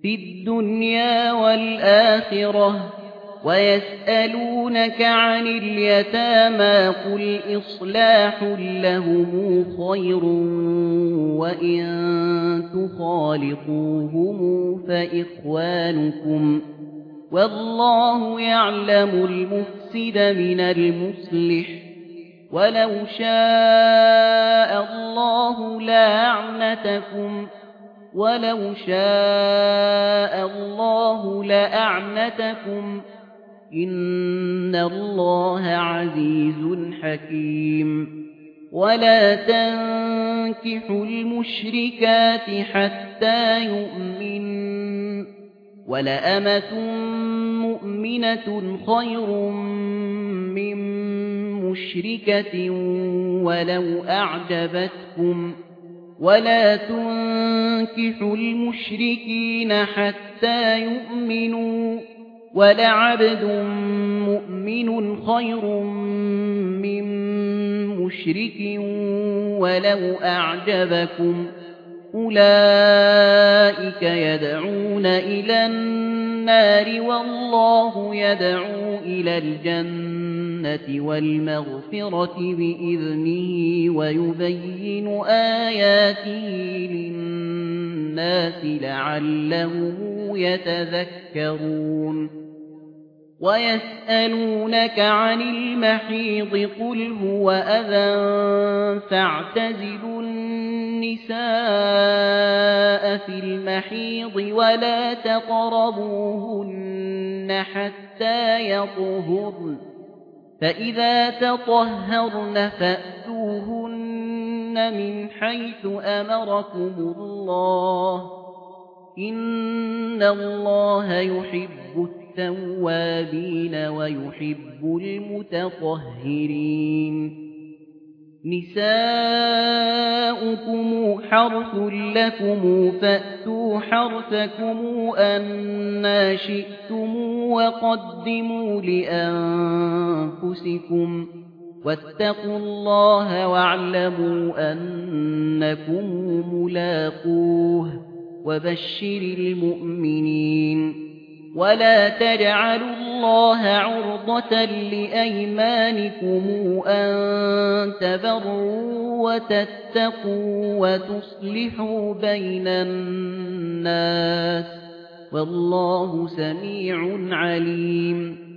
في الدنيا والآخرة ويسألونك عن اليتامى قل إصلاح لهم خير وإن تخالطوهم فإخوانكم والله يعلم المفسد من المصلح ولو شاء الله لأعنتكم إن الله عزيز حكيم ولا تنكحوا المشركات حتى يؤمنوا ولأمة مؤمنة خير من مشركة ولو أعجبتكم ولا تنكحوا المشركين حتى يؤمنوا ولعبد مؤمن خير من مشرك ولو أعجبكم أولئك يدعون إلى النار والله يدعو إلى الجنة والمغفرة بإذنه ويبين آياته للناس لعلهم يتذكرون ويسألونك عن المحيض قل هو أذى فاعتزلوا النساء في المحيض ولا تقربوهن حتى يطهرن فإذا تطهرن فأتوهن من حيث أمركم الله إن الله يحب التوابين ويحب المتطهرين نساؤكم حرث لكم فأتوا حرثكم أنى شئتم وقدموا لأنفسكم واتقوا الله واعلموا أنكم ملاقوه وبشر المؤمنين ولا تجعلوا الله عرضة لأيمانكم أن تبروا وتتقوا وتصلحوا بين الناس والله سميع عليم